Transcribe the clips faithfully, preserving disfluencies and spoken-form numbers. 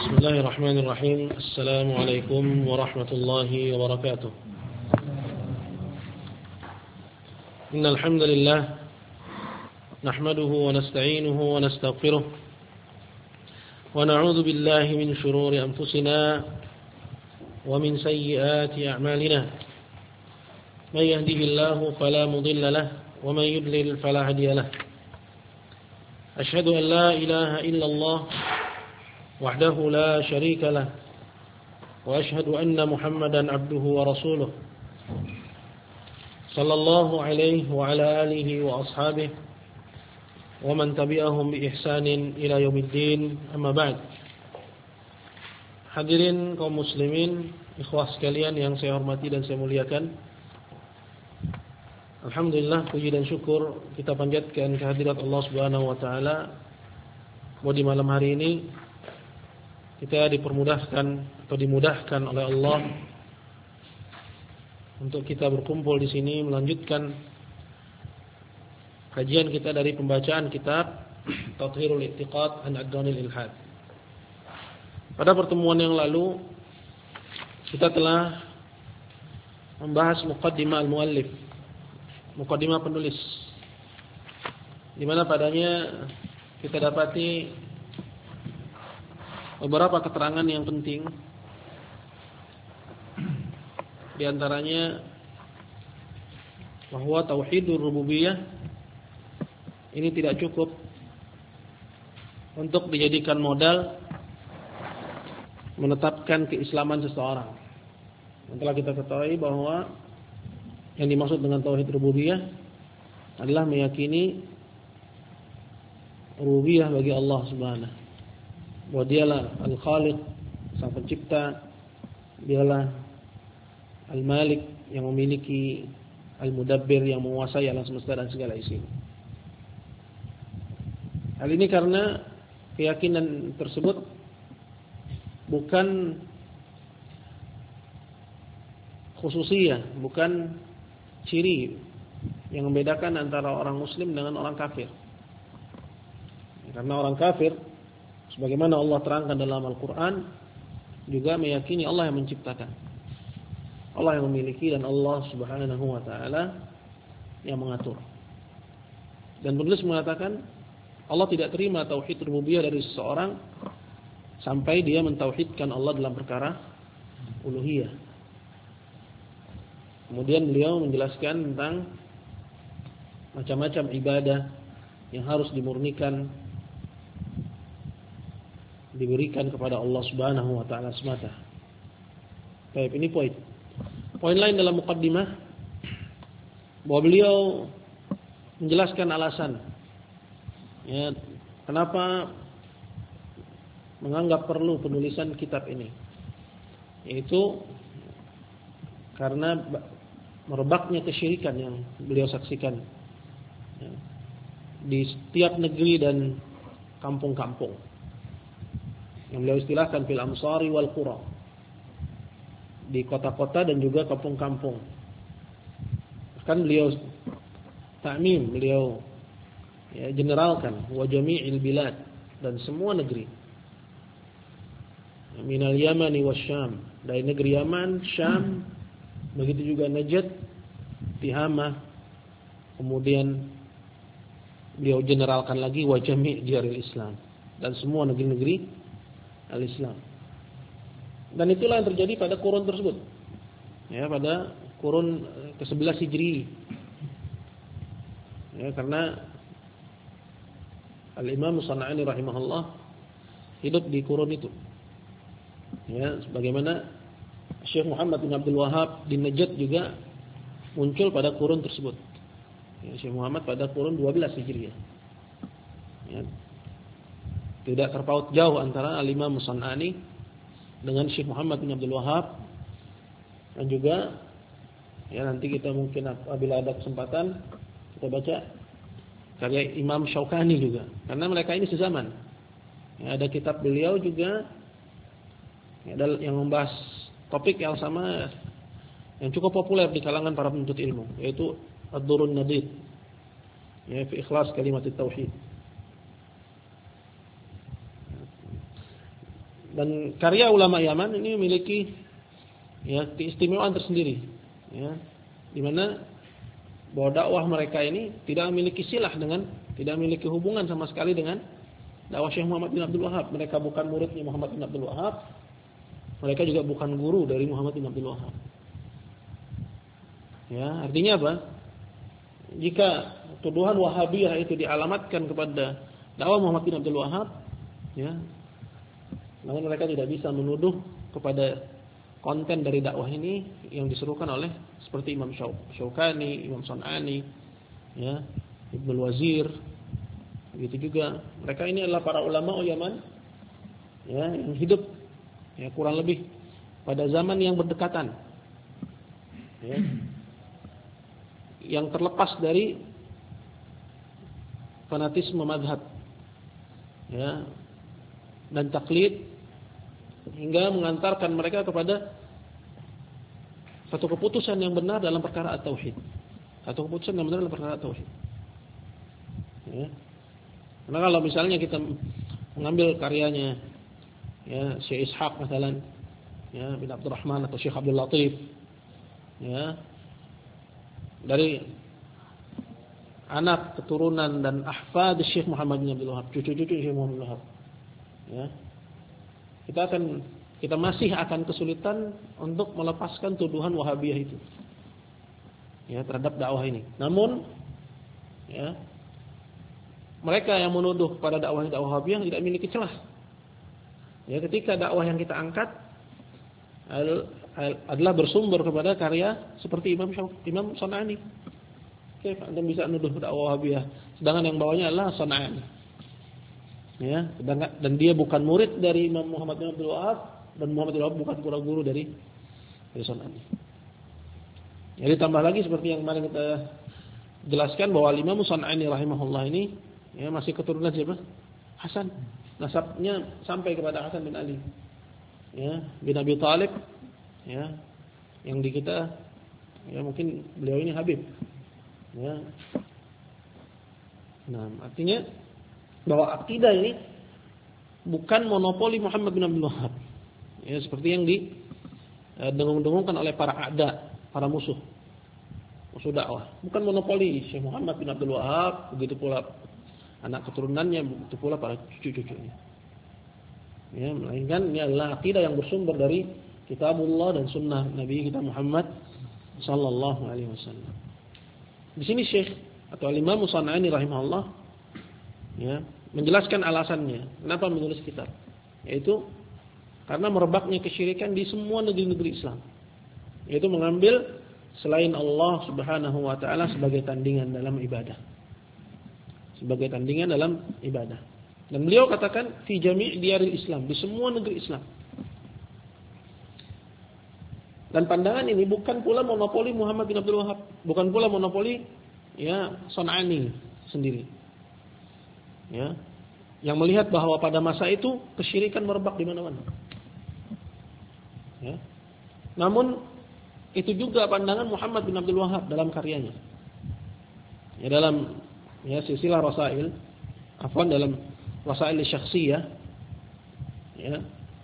بسم الله الرحمن الرحيم. السلام عليكم ورحمة الله وبركاته. إن الحمد لله نحمده ونستعينه ونستغفره ونعوذ بالله من شرور أنفسنا ومن سيئات أعمالنا. من يهده الله فلا مضل له ومن يضلل فلا هادي له. أشهد أن لا إله إلا الله وحده لا شريك له وأشهد أن محمدا عبده ورسوله صلى الله عليه وعلى آله وأصحابه ومن تبعهم بإحسان إلى يوم الدين. أما بعد. Hadirin kaum muslimin, ikhwah sekalian yang saya hormati dan saya muliakan, alhamdulillah, puji dan syukur kita panjatkan kehadirat Allah Subhanahu wa taala bahwa di malam hari ini kita dipermudahkan atau dimudahkan oleh Allah untuk kita berkumpul di sini melanjutkan kajian kita dari pembacaan kitab Tathhirul I'tiqad an Adghanil Ilhad. Pada pertemuan yang lalu kita telah membahas muqaddimah al-muallif, muqaddimah penulis, di mana padanya kita dapati beberapa keterangan yang penting. Di antaranya bahwa tauhidur rububiyah ini tidak cukup untuk dijadikan modal menetapkan keislaman seseorang. Yang telah kita ketahui bahwa yang dimaksud dengan tauhid rububiyah adalah meyakini rububiyah bagi Allah Subhanahu, bahwa dialah Al-Khaliq, sang pencipta, dialah Al-Malik, yang memiliki, Al-Mudabbir, yang menguasai alam semesta dan segala isinya. Hal ini karena keyakinan tersebut bukan khususiyah, bukan ciri yang membedakan antara orang muslim dengan orang kafir. Karena orang kafir, sebagaimana Allah terangkan dalam Al-Quran, juga meyakini Allah yang menciptakan, Allah yang memiliki, dan Allah Subhanahu wa ta'ala yang mengatur. Dan penulis mengatakan Allah tidak terima tauhid rububiyah dari seseorang sampai dia mentauhidkan Allah dalam perkara uluhiyah. Kemudian beliau menjelaskan tentang macam-macam ibadah yang harus dimurnikan, diberikan kepada Allah Subhanahu wa taala semata. Baik, ini poin. Poin lain dalam muqaddimah bahwa beliau menjelaskan alasan ya kenapa menganggap perlu penulisan kitab ini, yaitu karena merebaknya kesyirikan yang beliau saksikan ya, di setiap negeri dan kampung-kampung, yang beliau istilahkan fil amsari wal qura, di kota-kota dan juga kampung-kampung. Kan beliau ta'mim, beliau ya, generalkan wa jami'il bilad, dan semua negeri, minal yamani wasyam, dari negeri Yaman, Syam, begitu juga Najd, Tihamah. Kemudian beliau generalkan lagi wa jami' diaril Islam, dan semua negeri-negeri al-Islam. Dan itulah yang terjadi pada kurun tersebut. Ya, pada kurun kesebelas Hijri. Ya, karena Al-Imam San'ani rahimahullah hidup di kurun itu. Ya, sebagaimana Syekh Muhammad bin Abdul Wahhab di Najd juga muncul pada kurun tersebut. Ya, Syekh Muhammad pada kurun dua belas Hijriah. Ya, tidak terpaut jauh antara Al-Imam San'ani dengan Syekh Muhammad bin Abdul Wahhab. Dan juga ya nanti kita mungkin apabila ada kesempatan kita baca karya Imam Syaukani juga, karena mereka ini sezaman. Ya, ada kitab beliau juga ya, yang membahas topik yang sama, yang cukup populer di kalangan para penuntut ilmu, yaitu Ad-Durrun Nadid, ya, fi ikhlas kalimat tauhid. Dan karya ulama Yaman ini memiliki ya keistimewaan tersendiri, ya, di mana bahwa dakwah mereka ini tidak memiliki silah dengan, tidak memiliki hubungan sama sekali dengan dakwah Syekh Muhammad bin Abdul Wahhab. Mereka bukan muridnya Muhammad bin Abdul Wahhab. Mereka juga bukan guru dari Muhammad bin Abdul Wahhab. Ya, artinya apa? Jika tuduhan Wahabiyah itu dialamatkan kepada dakwah Muhammad bin Abdul Wahhab, ya, maka mereka tidak bisa menuduh kepada konten dari dakwah ini yang diserukan oleh seperti Imam Syaukani, Imam San'ani, ya, Ibnu Wazir, begitu juga. Mereka ini adalah para ulama Yaman, ya, yang hidup ya kurang lebih pada zaman yang berdekatan, ya, yang terlepas dari fanatisme mazhab, ya, dan taklid, hingga mengantarkan mereka kepada satu keputusan yang benar dalam perkara at-tauhid. Satu keputusan yang benar dalam perkara at-tauhid. Ya. Karena kalau misalnya kita mengambil karyanya, ya, Syekh Ishaq misalnya, ya, bin Abdurrahman atau Syekh Abdul Latif, ya, dari anak, keturunan dan ahfad Syekh Muhammad bin Abdul Wahhab, cucu-cucu Syekh Muhammad bin Abdul Wahhab, ya, kita akan kita masih akan kesulitan untuk melepaskan tuduhan Wahabiyah itu, ya, terhadap dakwah ini. Namun, ya, mereka yang menuduh pada dakwah dakwah Wahabiyah tidak memiliki celah. Ya, ketika dakwah yang kita angkat adalah bersumber kepada karya seperti Imam Syauk, Imam San'ani. Oke, Anda bisa menuduh dakwah Wahabiyah, sedangkan yang bawahnya adalah San'ani. Ya, dan dia bukan murid dari Imam Muhammad bin Abdul Wahhab, dan Muhammad bin Abdul Wahhab bukan pura guru dari dari San'ani. Jadi tambah lagi seperti yang kemarin kita jelaskan bahwa Imam San'ani rahimahullah ini, ya, masih keturunan siapa? Hasan. Nasabnya sampai kepada Hasan bin Ali, ya, bin Abi Thalib, ya, yang di kita, ya, mungkin beliau ini Habib, ya. Nah, artinya bahwa akidah ini bukan monopoli Muhammad bin Abdul Wahhab, ya, seperti yang didengung-dengungkan oleh para a'da, para musuh, musuh dakwah. Bukan monopoli Syekh Muhammad bin Abdul Wahhab, begitu pula anak keturunannya, begitu pula para cucu-cucunya. Ya, melainkan ini adalah akidah yang bersumber dari Kitabullah dan Sunnah Nabi kita Muhammad Sallallahu Alaihi Wasallam. Di sini Syekh atau Imam San'ani rahimahullah, ya, menjelaskan alasannya kenapa menulis kitab, yaitu karena merebaknya kesyirikan di semua negeri-negeri Islam, yaitu mengambil selain Allah Subhanahu Wa Taala sebagai tandingan dalam ibadah. Sebagai tandingan dalam ibadah. Dan beliau katakan fi jami' diyaril Islam, di semua negeri Islam. Dan pandangan ini bukan pula monopoli Muhammad bin Abdul Wahhab, bukan pula monopoli, ya, San'ani sendiri. Ya, yang melihat bahwa pada masa itu kesyirikan merebak di mana-mana. Ya. Namun itu juga pandangan Muhammad bin Abdul Wahhab dalam karyanya. Ya, dalam, ya, silsilah Rasail, afwan, dalam Rasail Syakhsiyah, ya,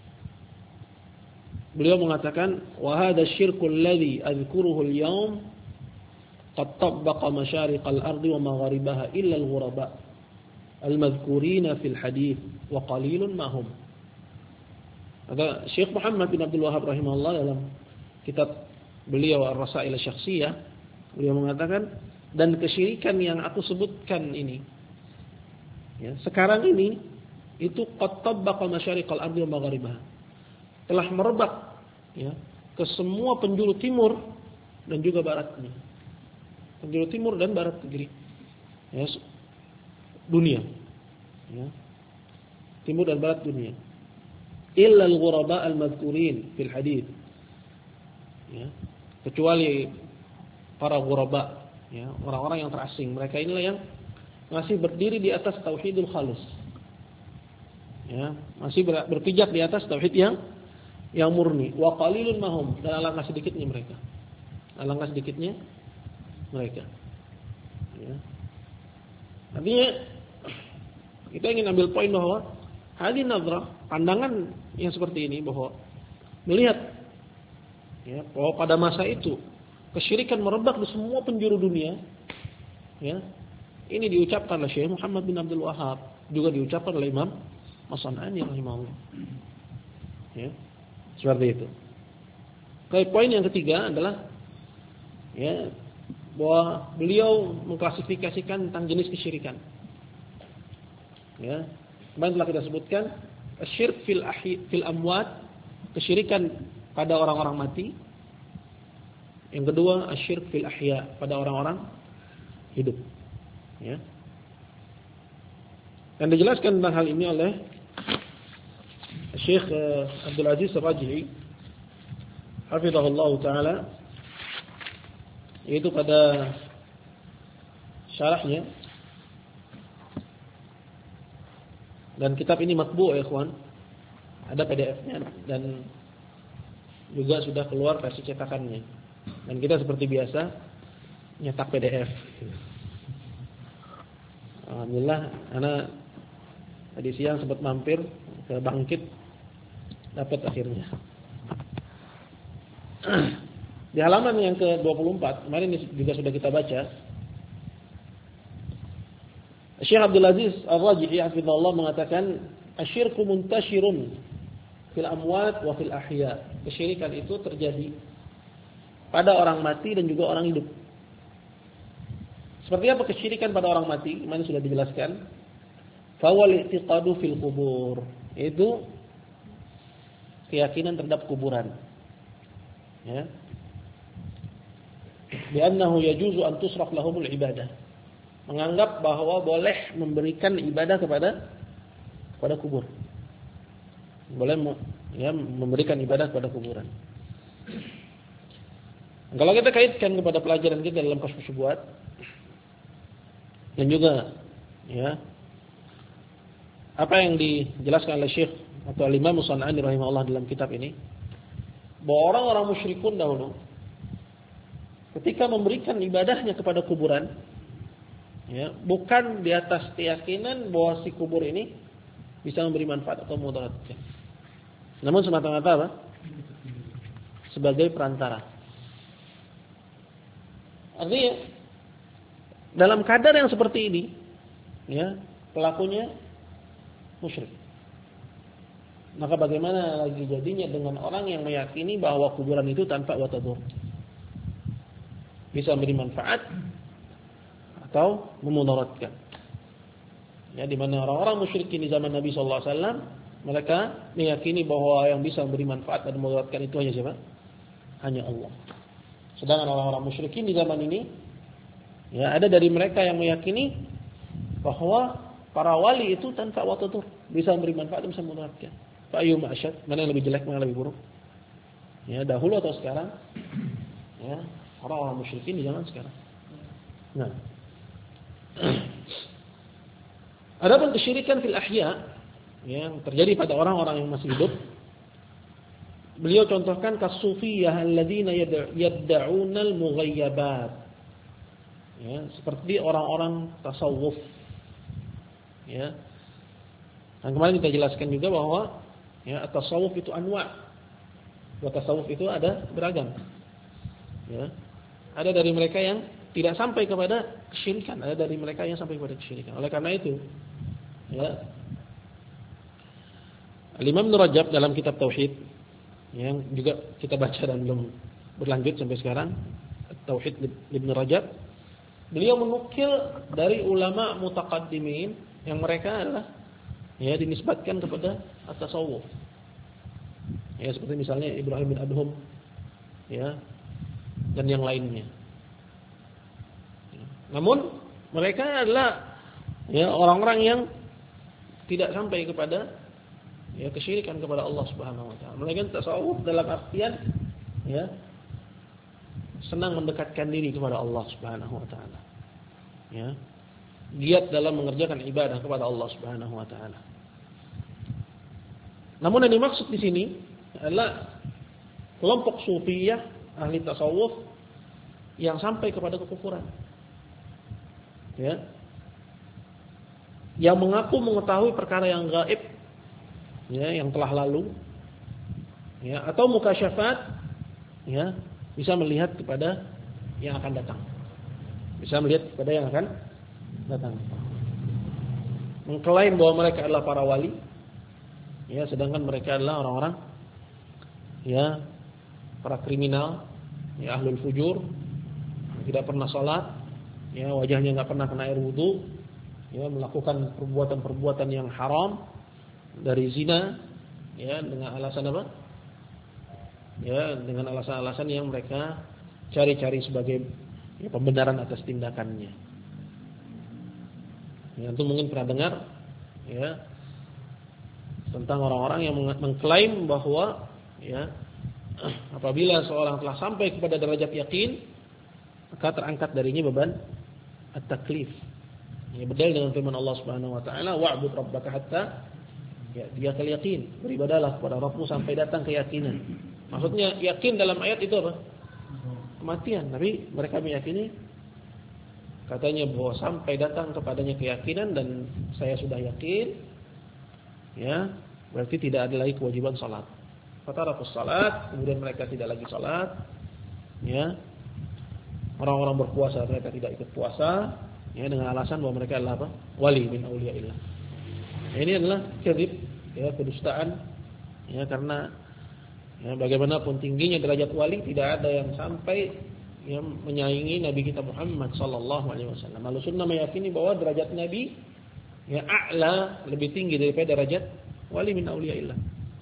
beliau mengatakan wa hadha asy-syirku alladhi adhkuruhu al-yawm qad tabbaqa masyariq al-ardi wa magharibaha illa al-ghuraba al-madhkurina fil hadith wa qalilun ma hum. Ada Syekh Muhammad bin Abdul Wahhab rahimahullah dalam kitab beliau Ar-Rasail Syakhsiyah, beliau mengatakan, dan kesyirikan yang aku sebutkan ini, ya, sekarang ini itu qad tabbaqa masyariqal ardi wa magharibaha, telah merebak, ya, ke semua penjuru timur dan juga baratnya. Penjuru timur dan barat negeri, ya, dunia, ya, timur dan barat dunia. Illa al-ghuraba al-madhkurin fil hadith, ya, kecuali para ghuraba, ya, orang-orang yang terasing. Mereka inilah yang masih berdiri di atas tauhidul khalis, ya, masih berpijak di atas tauhid yang yang murni. Wa qalilun mahum, dan alangkah sedikitnya mereka. Alangkah sedikitnya mereka. Ya. Artinya kita ingin ambil poin bahwa Hadhihi nazrah, pandangan yang seperti ini bahwa melihat ya, bahwa pada masa itu kesyirikan merebak di semua penjuru dunia, ya. Ini diucapkan oleh Syekh Muhammad bin Abdul Wahhab, juga diucapkan oleh Imam As-San'ani rahimahullah. Ya. Seperti itu. Oke, poin yang ketiga adalah ya, bahwa beliau mengklasifikasikan tentang jenis kesyirikan. Ya. Kemarin telah kita sebutkan asyirk fil ahyi fil amwat, kesyirikan pada orang-orang mati. Yang kedua asyirk fil ahya, pada orang-orang hidup. Ya. Dan dijelaskan tentang hal ini oleh Syekh Abdul Aziz Ar-Rajhi hafizahullah taala, yaitu pada syarahnya. Dan kitab ini matbu' ya ikhwan, ada P D F-nya dan juga sudah keluar versi cetakannya. Dan kita seperti biasa nyetak P D F. Alhamdulillah, anak tadi siang sempat mampir ke Bangkit, dapat akhirnya. Di halaman yang ke dua puluh empat, kemarin juga sudah kita baca, Syekh Abdul Aziz Ar-Rajhi hafizahullah mengatakan asyirku muntashirun fil amwat wa fil ahya. Kesyirikan itu terjadi pada orang mati dan juga orang hidup. Seperti apa kesyirikan pada orang mati? Kemarin sudah dijelaskan. Fawal i'tiqadu fil qubur. Itu keyakinan terhadap kuburan. Ya. Bi'annahu yajuzu an tusraf lahumul ibadah. Menganggap bahwa boleh memberikan ibadah kepada kepada kubur. Boleh ya, memberikan ibadah kepada kuburan. Kalau kita kaitkan kepada pelajaran kita dalam Kasyfus Syubhat dan juga ya apa yang dijelaskan oleh Syekh atau Imam As-San'ani rahimahullah dalam kitab ini, bahwa orang-orang musyrikun dahulu ketika memberikan ibadahnya kepada kuburan, ya, bukan di atas keyakinan bahwa si kubur ini bisa memberi manfaat atau mudaratkan, namun semata-mata apa? Sebagai perantara. Artinya dalam kadar yang seperti ini, ya, pelakunya musyrik. Maka bagaimana lagi jadinya dengan orang yang meyakini bahwa kuburan itu tanpa watadur, bisa memberi manfaat atau memudaratkan. Ya, di mana orang-orang musyrikin di zaman Nabi sallallahu alaihi wasallam, mereka meyakini bahwa yang bisa memberi manfaat dan memudaratkan itu hanya siapa? Hanya Allah. Sedangkan orang-orang musyrikin di zaman ini, ya, ada dari mereka yang meyakini bahwa para wali itu tanpa watadur, bisa memberi manfaat dan bisa memudaratkan. Fa ayyuma asyad, mana yang lebih jelek, mana yang lebih buruk? Ya, dahulu atau sekarang? Ya, orang-orang musyrikin di zaman sekarang. Nah, adapun kesyirikan fil ahya yang terjadi pada orang-orang yang masih hidup, beliau contohkan kasufiyah alladzina yad'una al-mughayyabat. Ya, seperti orang-orang tasawuf. Ya. Dan kemarin kita jelaskan juga bahwa ya, tasawuf itu anwa'. Wa tasawuf itu ada beragam. Ya. Ada dari mereka yang tidak sampai kepada kesyirikan, ada dari mereka yang sampai kepada kesyirikan. Oleh karena itu, ya, Imam Ibnu Rajab dalam kitab Tauhid yang juga kita baca dan belum berlanjut sampai sekarang, Tauhid Ibnu Rajab, beliau menukil dari ulama mutaqaddimin yang mereka adalah ya dinisbatkan kepada at-tasawuf. Ya, seperti misalnya Ibrahim bin Adham, ya, dan yang lainnya. Namun mereka adalah ya orang-orang yang tidak sampai kepada ya kesyirikan kepada Allah Subhanahu wa taala. Mereka tasawuf dalam artian ya senang mendekatkan diri kepada Allah Subhanahu wa taala. Ya. Giat dalam mengerjakan ibadah kepada Allah Subhanahu wa taala. Namun yang dimaksud di sini adalah kelompok sufiyah, ahli tasawuf yang sampai kepada kekufuran. Ya. Yang mengaku mengetahui perkara yang gaib ya, yang telah lalu, ya, atau mukasyafat, ya, bisa melihat kepada yang akan datang. Bisa melihat kepada yang akan datang. Mengklaim bahwa mereka adalah para wali, ya, sedangkan mereka adalah orang-orang, ya, para kriminal, ya, ahlul fujur, tidak pernah salat, ya, wajahnya enggak pernah kena air wudu, ya, melakukan perbuatan-perbuatan yang haram dari zina, ya, dengan alasan apa? Ya, dengan alasan-alasan yang mereka cari-cari sebagai, ya, pembenaran atas tindakannya. Ya, itu mungkin pernah dengar, ya, tentang orang-orang yang mengklaim bahwa, ya, apabila seorang telah sampai kepada derajat yakin, maka terangkat darinya beban at-taklif. Ya, berdalil dengan firman Allah Subhanahu wa taala, "Wa'bud rabbaka hatta," ya, dia kal yakin, beribadahlah kepada Rabbmu sampai datang keyakinan. Maksudnya yakin dalam ayat itu apa? Kematian. Tapi mereka meyakini, katanya bahwa sampai datang kepadanya keyakinan dan saya sudah yakin, ya, berarti tidak ada lagi kewajiban salat. Fatarakus salat, kemudian mereka tidak lagi salat, ya. Orang-orang berpuasa mereka tidak ikut puasa, ya, dengan alasan bahwa mereka adalah apa? Wali min auliyaillah. Ya, ini adalah kadzib, ya, kedustaan, ya, karena, ya, bagaimanapun tingginya derajat wali, tidak ada yang sampai yang menyaingi Nabi kita Muhammad sallallahu alaihi wasallam. Ahlussunnah meyakini bahwa derajat Nabi, ya, a'la, lebih tinggi daripada derajat wali min auliyaillah.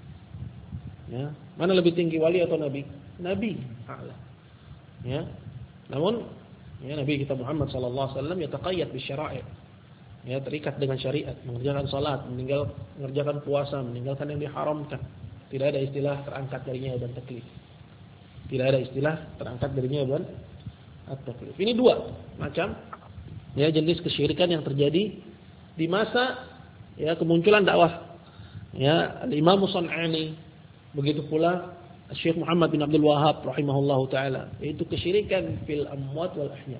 Ya, mana lebih tinggi, wali atau nabi? Nabi a'la. Ya. Namun, ya, Nabi kita Muhammad sallallahu alaihi wasallam yataqayyad bisyara'i'. Ya, terikat dengan syariat, mengerjakan salat, meninggal mengerjakan puasa, meninggalkan yang diharamkan. Tidak ada istilah terangkat darinya beban taklif. Tidak ada istilah terangkat darinya beban at-taklif. Ini dua macam, ya, jenis kesyirikan yang terjadi di masa, ya, kemunculan dakwah, ya, Imam Shon'ani, begitu pula Syekh Muhammad bin Abdul Wahhab rahimahullahu taala, yaitu kesyirikan fil amwat wal ahya.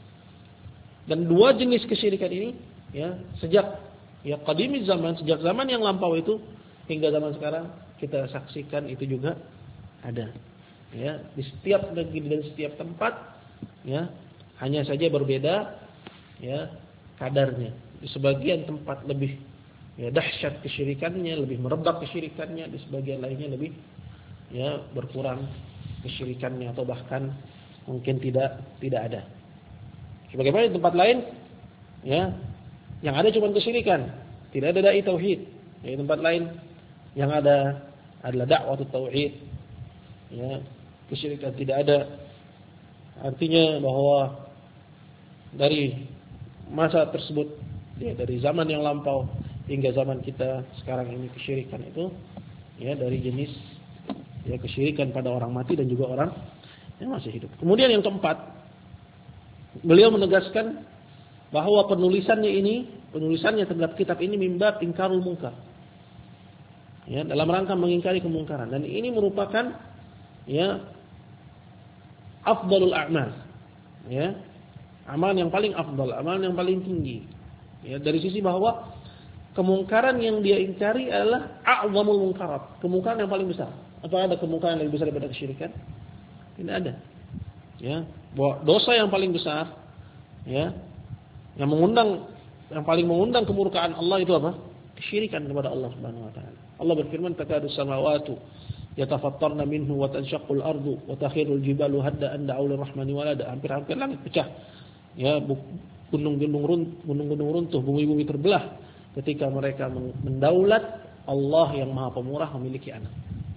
Dan dua jenis kesyirikan ini, ya, sejak, ya, qadimi zaman, sejak zaman yang lampau itu hingga zaman sekarang kita saksikan itu juga ada, ya, di setiap negeri dan setiap tempat, ya, hanya saja berbeda, ya, kadarnya. Di sebagian tempat lebih, ya, dahsyat kesyirikannya, lebih merebak kesyirikannya, di sebagian lainnya lebih, ya, berkurang kesyirikannya atau bahkan mungkin tidak tidak ada. Sebagaimana di tempat lain, ya, yang ada cuma kesyirikan, tidak ada dai tauhid. Di tempat lain yang ada adalah dakwah tauhid, ya, kesyirikan tidak ada. Artinya bahwa dari masa tersebut, ya, dari zaman yang lampau hingga zaman kita sekarang ini, kesyirikan itu, ya, dari jenis, ya, kesyirikan pada orang mati dan juga orang yang masih hidup. Kemudian yang keempat, beliau menegaskan bahwa penulisannya ini, penulisannya terhadap kitab ini mimba ingkarul munkar, ya, dalam rangka mengingkari kemungkaran, dan ini merupakan, ya, afdalul a'mal, ya, amalan yang paling afdal, amalan yang paling tinggi, ya, dari sisi bahwa kemungkaran yang dia ingkari adalah a'zamul munkarat, kemungkaran yang paling besar. Apa ada kemungkaran yang lebih besar daripada kesyirikan? Tidak ada. Ya, bahwa dosa yang paling besar, ya, yang mengundang, yang paling mengundang kemurkaan Allah itu apa? Kesyirikan kepada Allah Subhanahu wa taala. Allah berfirman, "Takadu samawati yatafattarna minhu wa tanshaqqul ardu wa takhirul jibalu hadda an da'u lirrahmani walada." Hampir-hampir langit pecah. Ya, gunung-gunung runtuh, gunung-gunung runtuh, bumi-bumi terbelah ketika mereka mendaulat Allah yang Maha Pemurah memiliki anak.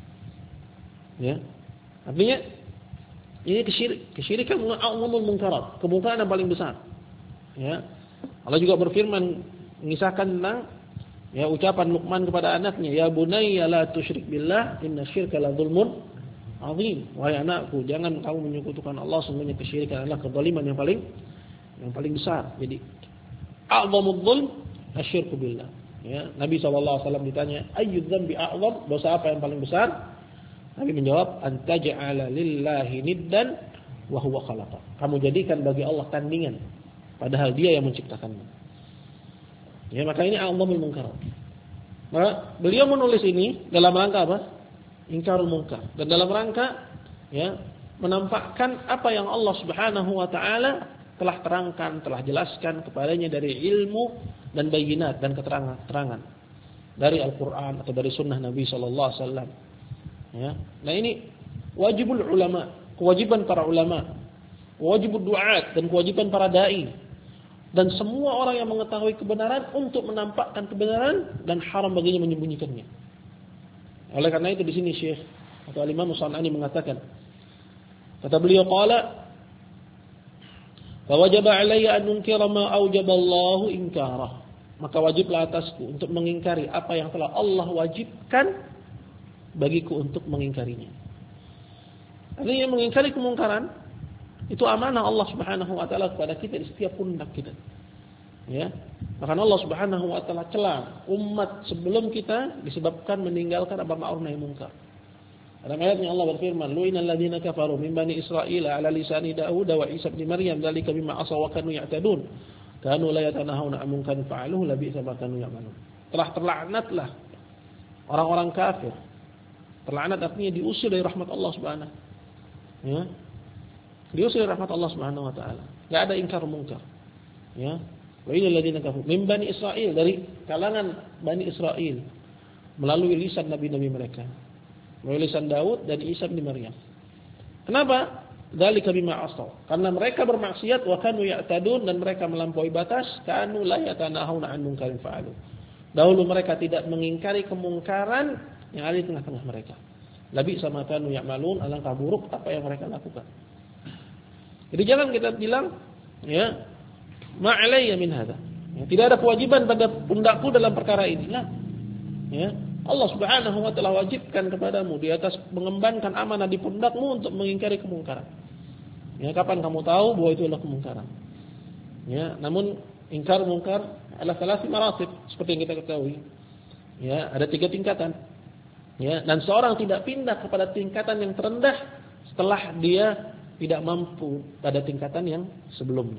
Ya. Artinya ini kesyirik, kesyirikan a'zamul munkarat, kemungkaran yang paling besar. Ya. Allah juga berfirman mengisahkan tentang, ya, ucapan Luqman kepada anaknya, "Ya bunayya la tusyrik billah, innasyirka la dzulmun azim." Wahai anakku, jangan kamu menyekutukan Allah, sesungguhnya kesyirikan adalah kezaliman yang paling yang paling besar. Jadi a'zamul dzulm asyirku billah. Ya, Nabi sallallahu alaihi wasallam ditanya, "Ayyu dzambi a'zam?" Dosa apa yang paling besar? Nabi menjawab, "Antaj'ala lillahi niddan wa huwa khalaqa." Kamu jadikan bagi Allah tandingan padahal Dia yang menciptakanmu. Ya, maka ini a'zamul munkarat. Maka beliau menulis ini dalam rangka apa? Ingkarul munkar, dan dalam rangka ya menampakkan apa yang Allah Subhanahu wa taala telah terangkan, telah jelaskan kepadanya dari ilmu dan bayinat dan keterangan-keterangan dari Al-Qur'an atau dari sunnah Nabi sallallahu alaihi wasallam. Ya. Nah, ini wajibul ulama, kewajiban para ulama, wajibul du'at dan kewajiban para dai dan semua orang yang mengetahui kebenaran untuk menampakkan kebenaran dan haram baginya menyembunyikannya. Oleh karena itu di sini Syekh atau Imam As-San'ani mengatakan, kata beliau qala fa wajaba 'alayya an unkira ma awjaba Allahu inkarah. Maka wajiblah atasku untuk mengingkari apa yang telah Allah wajibkan bagiku untuk mengingkarinya. Artinya mengingkari kemungkaran itu amanah Allah Subhanahu wa taala kepada kita di setiap pundak kita. Ya. Bahkan Allah Subhanahu wa taala celah umat sebelum kita disebabkan meninggalkan amar ma'ruf nahi munkar. Dalam ayatnya Allah berfirman, "Lu'inal ladzina kafaru min bani Israil 'ala lisani Daud wa Isa bin Maryam dzalika bima asaw wa kanu ya'tadun. Kanu la yatanahuna 'an munkarin fa'aluhu labi'sa ma kanu ya'malun." Telah terlaknatlah orang-orang kafir. Terlaknat artinya diusir dari rahmat Allah Subhanahu. Ya. Diusir dari rahmat Allah Subhanahu wa taala. Enggak ada ingkar munkar. Ya. Wa innal ladzina kafaru min bani Israil, dari kalangan Bani Israil melalui lisan nabi-nabi mereka. Melalui lisan Daud dan Isa bin Maryam. Kenapa? Dzalika bima asaw. Karena mereka bermaksiat wa kanu ya'tadun, dan mereka melampaui batas, kanu la yatanahuna 'an munkarin fa'alu. Dahulu mereka tidak mengingkari kemungkaran yang ada di tengah-tengah mereka. Labi sama kanu ya'malun, alangkah buruk apa yang mereka lakukan. Jadi jangan kita bilang ya ma'alayya min hadza. Ya, tidak ada kewajiban pada pundakku dalam perkara ini. Nah, ya, Allah Subhanahu wa taala wajibkan kepadamu di atas mengembankan amanah di pundakmu untuk mengingkari kemungkaran. Ya, kapan kamu tahu bahwa itu adalah kemungkaran? Ya, namun ingkar mungkar adalah salasi maratib seperti yang kita ketahui. Ya, ada tiga tingkatan. Ya, dan seorang tidak pindah kepada tingkatan yang terendah setelah dia tidak mampu pada tingkatan yang sebelumnya.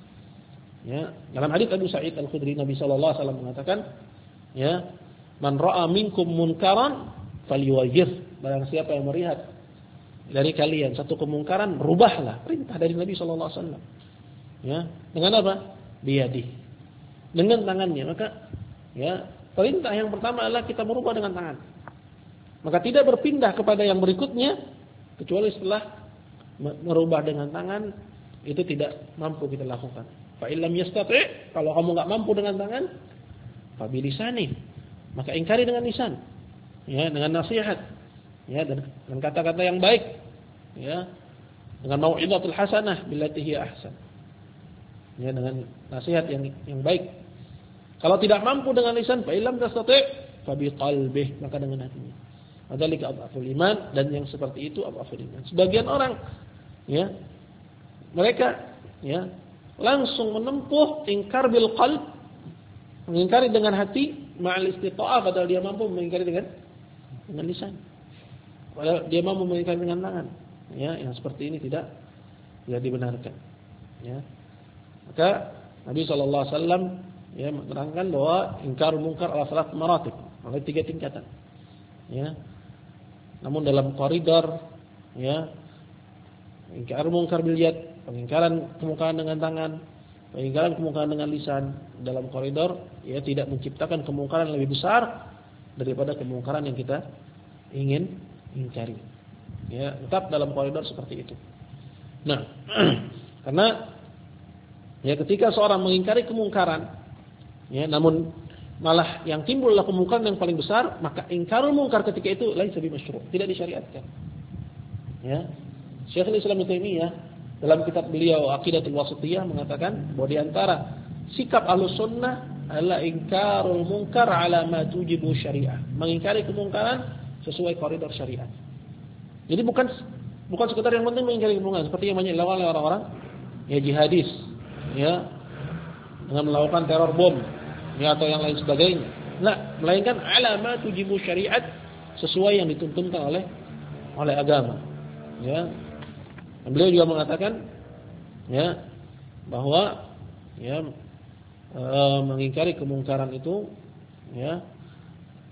Ya, dalam hadits Abu Sa'id Al-Khudri Nabi sallallahu alaihi wasallam mengatakan, ya, man ra'a minkum munkaran falyughayyir. Barang siapa yang melihat dari kalian satu kemungkaran, rubahlah. Perintah dari Nabi sallallahu alaihi wasallam. Ya, dengan apa? Biyadih. Dengan tangannya. Maka ya, perintah yang pertama adalah kita merubah dengan tangan. Maka tidak berpindah kepada yang berikutnya kecuali setelah merubah dengan tangan itu tidak mampu kita lakukan. Fa illam yastati', kalau kamu enggak mampu dengan tangan, fa bilisani, maka ingkari dengan lisan. Ya, dengan nasihat. Ya, dan dengan kata-kata yang baik. Ya. Dengan mau'izatul hasanah billati hiya ahsan. Ya, dengan nasihat yang yang baik. Kalau tidak mampu dengan lisan, fa illam tastati' fa biqalbih, maka dengan hatinya. Adzalika adhaful iman, dan yang seperti itu adhaful iman. Sebagian orang ya, mereka ya langsung menempuh ingkar bil qalb, mengingkari dengan hati, ma'al istita'ah, padahal dia mampu mengingkari dengan dengan lisan. Padahal dia mampu mengingkari dengan tangan. Ya, yang seperti ini tidak tidak dibenarkan. Ya. Maka Nabi sallallahu alaihi wasallam ya menerangkan bahwa ingkar munkar adalah salat maratib, ada tiga tingkatan. Ya. Namun dalam koridor ya, ingkar munkar bil yad, pengingkaran kemungkaran dengan tangan, pengingkaran kemungkaran dengan lisan, dalam koridor ya tidak menciptakan kemungkaran lebih besar daripada kemungkaran yang kita ingin ingkari. Ya, tetap dalam koridor seperti itu. Nah, karena ya ketika seorang mengingkari kemungkaran ya, namun malah yang timbullah kemungkaran yang paling besar, maka ingkarul munkar ketika itu lain sebi masyru', tidak disyariatkan. Ya. Syekhul Islam Ibnu Taimiyah dalam kitab beliau Aqidatul Wasithiyah mengatakan bahwa di antara sikap Ahlus Sunnah adalah ingkarul munkar ala ma tujibu syariah, mengingkari kemungkaran sesuai koridor syariat. Jadi bukan bukan sekedar yang penting mengingkari kemungkaran seperti yang banyak dilakukan oleh orang-orang ya jihadis, ya, dengan melakukan teror bom, ya, atau yang lain sebagainya. Nah, melainkan ala ma tujibu syariat, sesuai yang dituntunkan oleh oleh agama. Ya. Dan beliau juga mengatakan ya bahwa ya e, mengingkari kemungkaran itu ya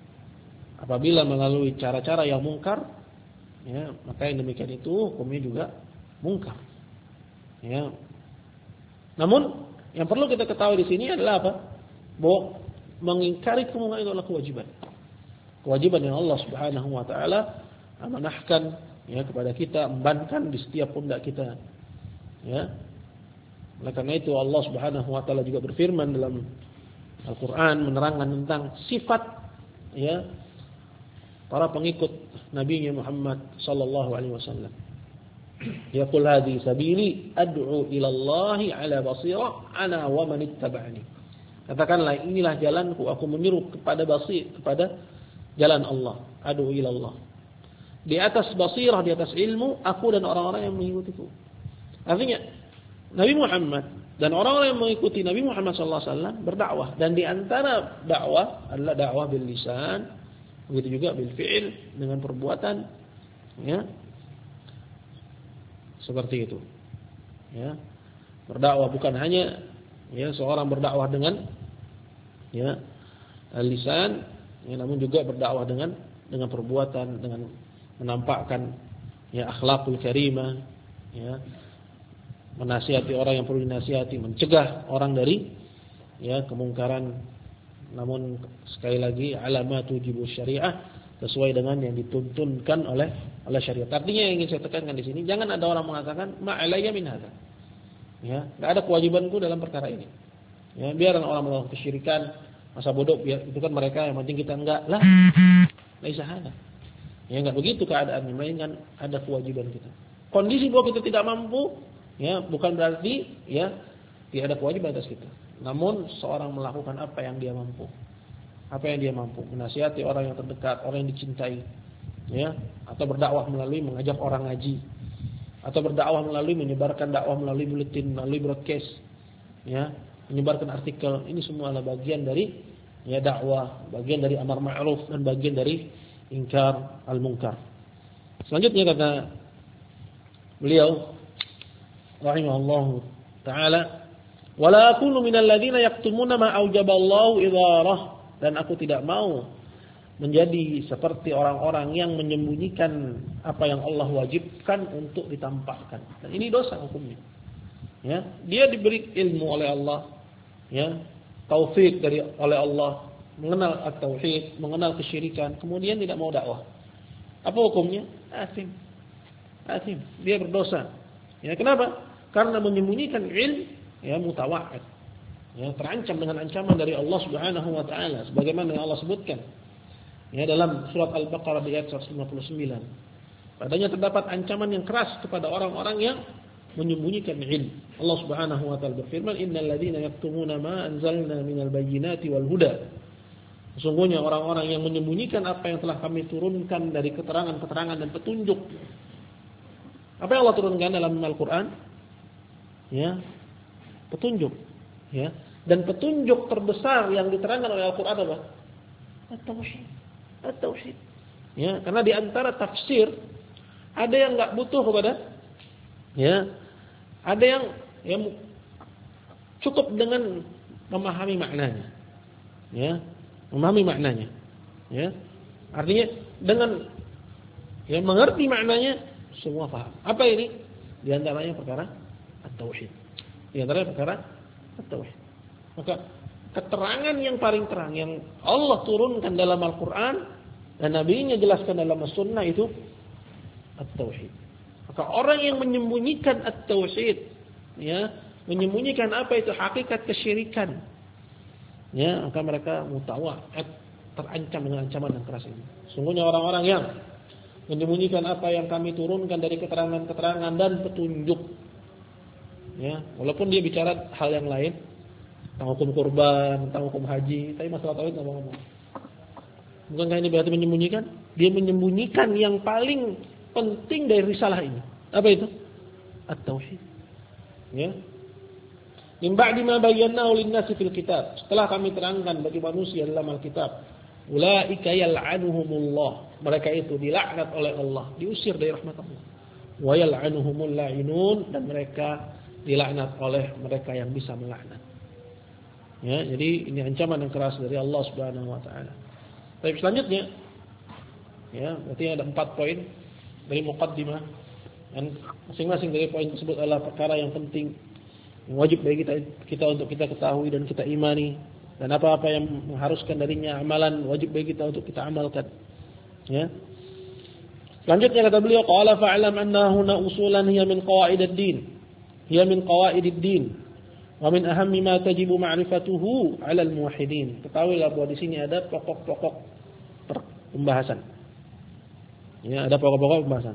apabila melalui cara-cara yang mungkar, ya, maka yang demikian itu hukumnya juga mungkar. Ya. Namun yang perlu kita ketahui di sini adalah apa? Bahwa mengingkari kemungkaran itu adalah kewajiban. Kewajiban yang Allah Subhanahu wa taala amanahkan ya kepada kita, embankan di setiap pundak kita. Ya. Oleh karena itu Allah Subhanahu wa taala juga berfirman dalam Al-Qur'an menerangkan tentang sifat ya para pengikut Nabi Muhammad sallallahu alaihi wasallam. Yaqul hadhi sabili ad'u ila Allah ala basira ana wa man ittaba'ani. Katakanlah inilah jalanku, aku menyeru kepada basir, kepada jalan Allah, ad'u ila Allah. Di atas basirah, di atas ilmu, aku dan orang-orang yang mengikutiku. Artinya Nabi Muhammad dan orang-orang yang mengikuti Nabi Muhammad sallallahu alaihi wasallam berdakwah, dan di antara dakwah adalah dakwah bil lisan, begitu juga bil fi'il, dengan perbuatan, ya. Seperti itu. Ya. Berdakwah bukan hanya ya seorang berdakwah dengan ya lisan, ya, namun juga berdakwah dengan dengan perbuatan, dengan menampakkan ya akhlakul karimah, ya. Menasihati orang yang perlu dinasihati, mencegah orang dari ya kemungkaran, namun sekali lagi alamatu jibu syariah, sesuai dengan yang dituntunkan oleh oleh syariat. Artinya yang ingin saya tekankan di sini, jangan ada orang mengatakan ma'alayya min hadza. Ya, enggak ada kewajibanku dalam perkara ini. Ya, biarkan orang melakukan kesyirikan, masa bodoh, biar itu kan mereka, yang penting kita enggak. Lah, laisa hada. Ya, enggak begitu keadaannya, melainkan ada kewajiban kita. Kondisi bahwa kita tidak mampu, ya, bukan berarti ya tidak ada kewajiban atas kita. Namun seorang melakukan apa yang dia mampu. Apa yang dia mampu, menasihati orang yang terdekat, orang yang dicintai, ya, atau berdakwah melalui mengajak orang ngaji, atau berdakwah melalui menyebarkan dakwah melalui buletin, melalui broadcast, ya, menyebarkan artikel. Ini semua adalah bagian dari ya dakwah, bagian dari amar ma'ruf dan bagian dari ingkar al-munkar. Selanjutnya kata beliau rahimahullahu taala, wala akunu minal ladzina yaktumuna ma aujaballahu idharah. Dan aku tidak mau menjadi seperti orang-orang yang menyembunyikan apa yang Allah wajibkan untuk ditampakkan. Dan ini dosa hukumnya. Ya, dia diberi ilmu oleh Allah, ya, taufik dari oleh Allah, mengenal at-tauhid, mengenal kesyirikan, kemudian tidak mau dakwah. Apa hukumnya? Asim. Asim. Dia berdosa. Ya, kenapa? Karena menyembunyikan ilmu, ya, mutawa'id. Ya, terancam dengan ancaman dari Allah Subhanahu wa taala sebagaimana yang Allah sebutkan ya dalam surat Al-Baqarah di ayat seratus lima puluh sembilan. Padanya terdapat ancaman yang keras kepada orang-orang yang menyembunyikan ilmu. Allah Subhanahu wa taala berfirman, "Innal ladzina yaktumuna ma anzalna minal bayyinati wal huda." Sesungguhnya orang-orang yang menyembunyikan apa yang telah kami turunkan dari keterangan-keterangan dan petunjuk. Apa yang Allah turunkan dalam Al-Qur'an? Ya, petunjuk. Ya, dan petunjuk terbesar yang diterangkan oleh Al-Qur'an adalah at-tauhid. At-tauhid. Ya, karena di antara tafsir ada yang enggak butuh kepada ya, ada yang yang cukup dengan memahami maknanya. Ya, memahami maknanya. Ya. Artinya dengan ya mengerti maknanya semua paham. Apa ini? Di antaranya perkara at-tauhid. Di antaranya perkara at-tauhid. Maka keterangan yang paling terang yang Allah turunkan dalam Al-Qur'an dan Nabi-Nya jelaskan dalam As-Sunnah itu at-tauhid. Maka orang yang menyembunyikan at-tauhid, ya, menyembunyikan apa itu hakikat kesyirikan, ya, maka mereka mutawa'id, terancam dengan ancaman yang keras ini. Sungguhnya orang-orang yang menyembunyikan apa yang kami turunkan dari keterangan-keterangan dan petunjuk, ya, walaupun dia bicara hal yang lain tentang hukum kurban, tentang hukum haji, tapi masalah tauhid enggak ngomong. Bukankah ini berarti menyembunyikan? Dia menyembunyikan yang paling penting dari risalah ini. Apa itu? At-tauhid. Ya. Min ba'di ma bayyanahu lin-nasi fil kitab. Setelah kami terangkan bagi manusia dalam Alkitab, ulaika yal'anuhumullah. Mereka itu dilaknat oleh Allah, diusir dari rahmat Allah. Wa yal'anuhumul la'inun, dan mereka dilaknat oleh mereka yang bisa melaknat. Ya, jadi ini ancaman yang keras dari Allah Subhanahu wa taala. Baik, selanjutnya Ya, berarti ada empat poin dari muqaddimah. Dan masing-masing dari poin tersebut adalah perkara yang penting, yang wajib bagi kita, kita untuk kita ketahui dan kita imani. Dan apa-apa yang mengharuskan darinya amalan, wajib bagi kita untuk kita amalkan. Ya. Selanjutnya kata beliau, qala fa'lam anna huna usulan hiya min qawaidid din. Hiya min qawaidid din. Wa min ahammi ma tajibu ma'rifatuhu 'ala al-muwahhidin. Ketahuilah bahwa di sini ada pokok-pokok pembahasan. Ya, ada pokok-pokok pembahasan.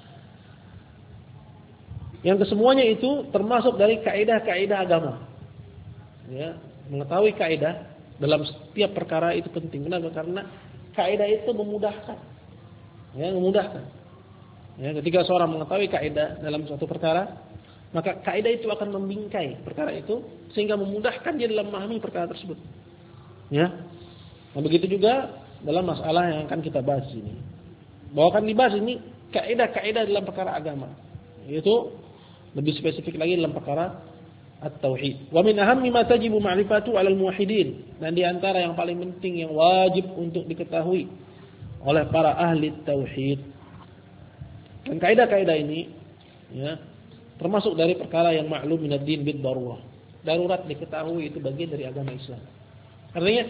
Yang kesemuanya itu termasuk dari kaidah-kaidah agama. Ya, mengetahui kaidah dalam setiap perkara itu penting. Kenapa? Karena kaidah itu memudahkan. Ya, memudahkan. Ya, ketika seorang mengetahui kaidah dalam suatu perkara, maka kaidah itu akan membingkai perkara itu sehingga memudahkan dia dalam memahami perkara tersebut. Ya. Nah, begitu juga dalam masalah yang akan kita bahas ini. Bahwa akan dibahas ini kaidah-kaidah dalam perkara agama. Yaitu lebih spesifik lagi dalam perkara at-tauhid. Wa min ahammi ma tajibu ma'rifatu 'alal muwahhidin. Dan di antara yang paling penting yang wajib untuk diketahui oleh para ahli tauhid. Dan kaidah-kaidah ini ya, termasuk dari perkara yang maklum minad din bid darurah. Darurat diketahui itu bagian dari agama Islam. Artinya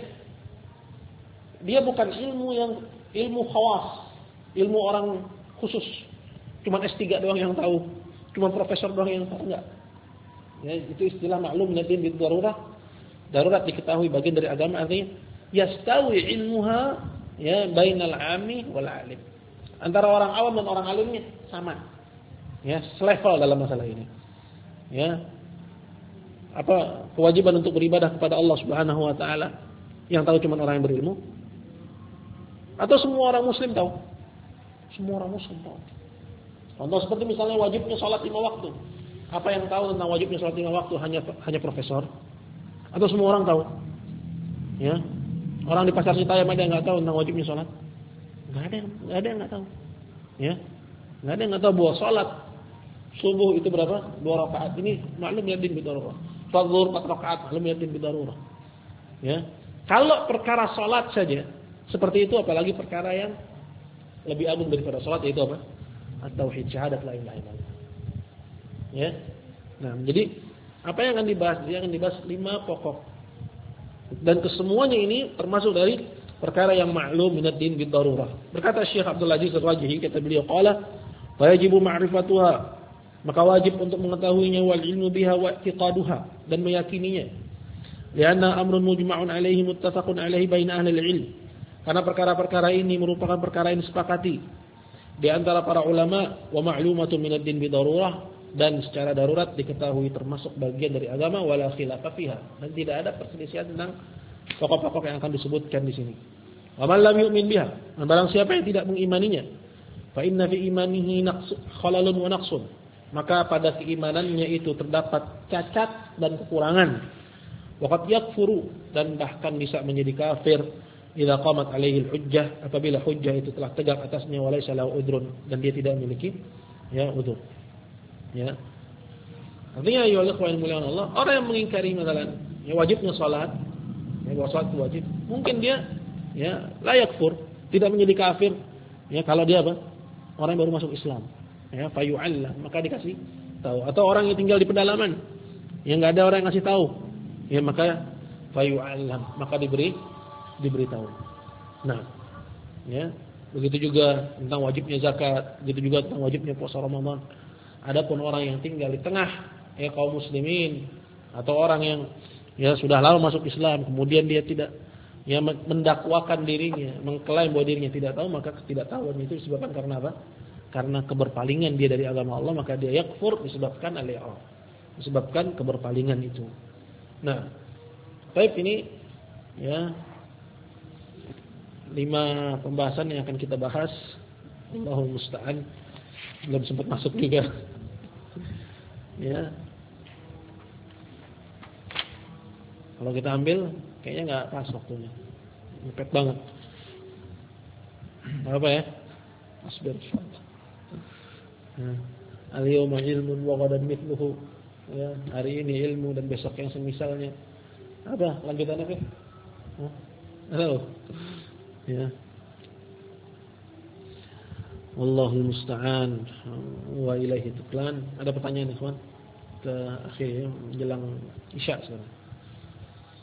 dia bukan ilmu yang ilmu khawas, ilmu orang khusus. Cuma S tiga doang yang tahu, cuma profesor doang yang tahu, enggak. Ya, itu istilah maklum minad din bid darurah. Darurat diketahui bagian dari agama, artinya yastawi ilmuha ya bainal 'ami wal 'alim. Antara orang awam dan orang alimnya sama. Ya, selevel dalam masalah ini. Ya. Apa kewajiban untuk beribadah kepada Allah Subhanahu wa taala yang tahu cuma orang yang berilmu? Atau semua orang muslim tahu? Semua orang muslim tahu. Contoh seperti misalnya wajibnya salat lima waktu. Apa yang tahu tentang wajibnya salat lima waktu hanya hanya profesor? Atau semua orang tahu? Ya. Orang di pasar Citayam ada yang enggak tahu tentang wajibnya salat? Enggak ada, enggak ada yang enggak tahu. Ya. Enggak ada yang enggak tahu bahwa salat subuh itu berapa? Dua rakaat. Ini maklum yadin bidarurah. Zuhur empat rakaat, maklum yadin bidarurah. Ya. Kalau perkara salat saja seperti itu, apalagi perkara yang lebih agung daripada salat, yaitu apa? At-tauhid, syahadat la ilaha illallah. Ya. Nah, jadi apa yang akan dibahas? Dia akan dibahas lima pokok. Dan kesemuanya ini termasuk dari perkara yang maklum minad din bid darurah. Berkata Syekh Abdul Aziz Ar-Rajihi, kata beliau, qala wa yajibu ma'rifatuha, maka wajib untuk mengetahuinya, wal ilmu biha wa i'tiqaduha, dan meyakininya. Lianna amrun mujma'un alaihi muttafaqun alaihi baina ahli al-ilm. Karena perkara-perkara ini merupakan perkara yang disepakati di antara para ulama, wa ma'lumatun minad din bid darurah, dan secara darurat diketahui termasuk bagian dari agama, wala khilafa fiha, dan tidak ada perselisihan tentang pokok-pokok yang akan disebutkan di sini. Wa man lam yu'min biha, dan barang siapa yang tidak mengimaninya, fa inna fi imanihi naqs khalalun wa naqsun, maka pada keimanannya itu terdapat cacat dan kekurangan. Wa qad yakfuru, dan bahkan bisa menjadi kafir idza qamat alaihi al-hujjah, apabila hujjah itu telah tegak atasnya, wa laysa lahu udrun, dan dia tidak memiliki ya udzur. Ya. Artinya ya Allah wa mulian Allah, orang yang mengingkari misalnya ya wajibnya salat, ya bahwa salat itu wajib, mungkin dia ya la yakfur, tidak menjadi kafir ya kalau dia apa? Orang yang baru masuk Islam. Ya, fayu'allam, maka dikasih tahu. Atau orang yang tinggal di pedalaman yang enggak ada orang yang ngasih tahu, ya maka fayu'allam, maka diberi diberitahu. Nah, ya, begitu juga tentang wajibnya zakat, begitu juga tentang wajibnya puasa Ramadan. Adapun orang yang tinggal di tengah ya kaum muslimin, atau orang yang ya sudah lama masuk Islam, kemudian dia tidak ya mendakwakan dirinya, mengklaim bahwa dirinya tidak tahu, maka ketidaktahuan itu disebabkan karena apa? Karena keberpalingan dia dari agama Allah, maka dia yakfur disebabkan al-i'rad, disebabkan keberpalingan itu. Nah, baik, ini ya lima pembahasan yang akan kita bahas. Allahul musta'an, belum sempat masuk juga. Ya. Kalau kita ambil kayaknya enggak pas waktunya. Mepet banget. Apa ya? Asbir. Al-yawma ilmun wa ghadan mithluhu. Ya, hari ini ilmu dan besok yang semisalnya. Apa lanjutannya, Pak? Hah? Halo. Ya. Wallahul musta'an wa ilaihi tuklan. Ada pertanyaan ikhwan? Ke akhir menjelang Isya sekarang.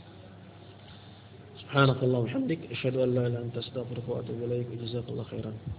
Subhanakallah wa bihamdik asyhadu an la ilaha illa anta astaghfiruka wa atubu ilaik. Jazakallahu khairan.